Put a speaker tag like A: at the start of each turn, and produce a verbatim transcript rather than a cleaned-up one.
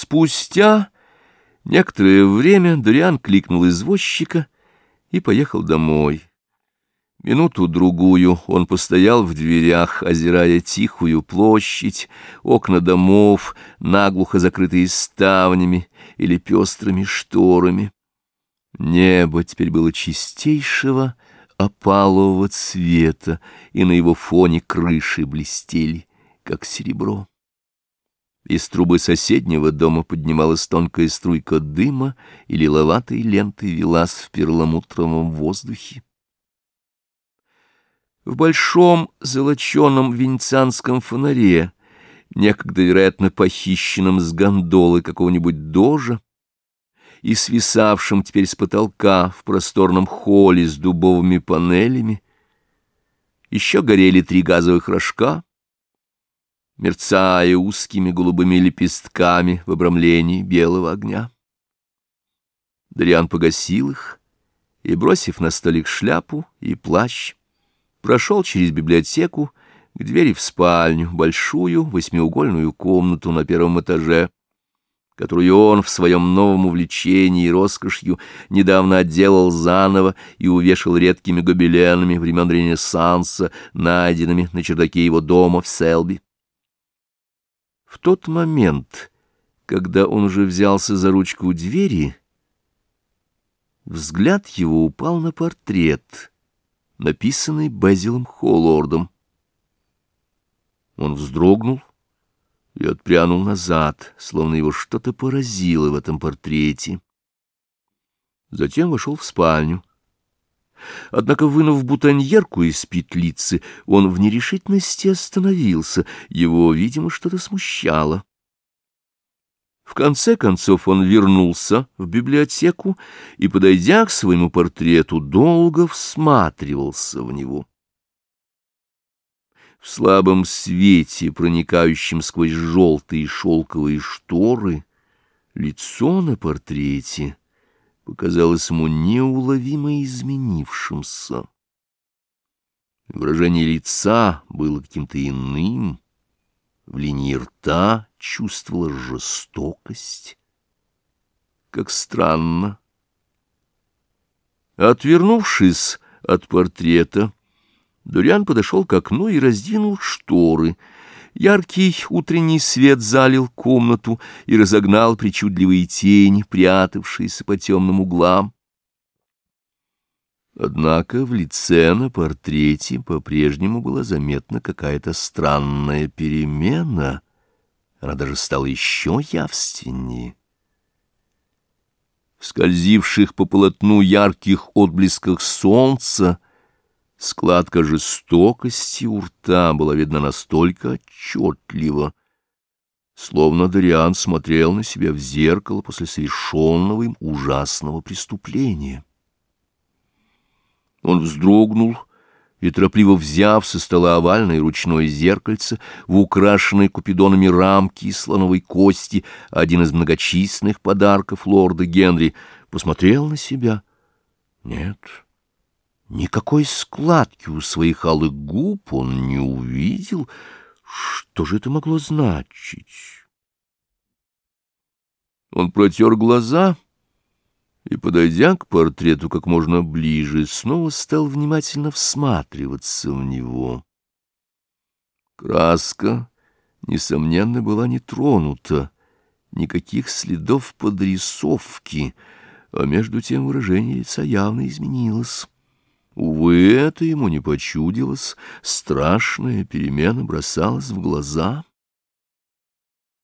A: Спустя некоторое время Дориан кликнул извозчика и поехал домой. Минуту-другую он постоял в дверях, озирая тихую площадь, окна домов, наглухо закрытые ставнями или пестрыми шторами. Небо теперь было чистейшего опалового цвета, и на его фоне крыши блестели, как серебро. Из трубы соседнего дома поднималась тонкая струйка дыма, и лиловатой лентой велась в перламутровом воздухе. В большом золоченом венецианском фонаре, некогда, вероятно, похищенном с гондолы какого-нибудь дожа, и свисавшем теперь с потолка в просторном холле с дубовыми панелями, еще горели три газовых рожка, мерцая узкими голубыми лепестками в обрамлении белого огня. Дориан погасил их и, бросив на столик шляпу и плащ, прошел через библиотеку к двери в спальню, большую восьмиугольную комнату на первом этаже, которую он в своем новом увлечении и роскошью недавно отделал заново и увешал редкими гобеленами времен Ренессанса, найденными на чердаке его дома в Селби. В тот момент, когда он уже взялся за ручку двери, взгляд его упал на портрет, написанный Безилом Холлордом. Он вздрогнул и отпрянул назад, словно его что-то поразило в этом портрете. Затем вошел в спальню. Однако, вынув бутоньерку из петлицы, он в нерешительности остановился. Его, видимо, что-то смущало. В конце концов он вернулся в библиотеку и, подойдя к своему портрету, долго всматривался в него. В слабом свете, проникающем сквозь желтые шелковые шторы, лицо на портрете показалось ему неуловимо изменившимся. Выражение лица было каким-то иным, в линии рта чувствовала жестокость. Как странно. Отвернувшись от портрета, Дориан подошел к окну и раздвинул шторы. Яркий утренний свет залил комнату и разогнал причудливые тени, прятавшиеся по темным углам. Однако в лице на портрете по-прежнему была заметна какая-то странная перемена. Она даже стала еще явственнее. В скользивших по полотну ярких отблесках солнца складка жестокости у рта была видна настолько отчетливо, словно Дориан смотрел на себя в зеркало после совершенного им ужасного преступления. Он вздрогнул и, торопливо взяв со стола овальное ручное зеркальце в украшенной купидонами рамки из слоновой кости, один из многочисленных подарков лорда Генри, посмотрел на себя. Нет, никакой складки у своих алых губ он не увидел. Что же это могло значить? Он протер глаза и, подойдя к портрету как можно ближе, снова стал внимательно всматриваться в него. Краска, несомненно, была не тронута, никаких следов подрисовки, а между тем выражение лица явно изменилось. Увы, это ему не почудилось, страшная перемена бросалась в глаза.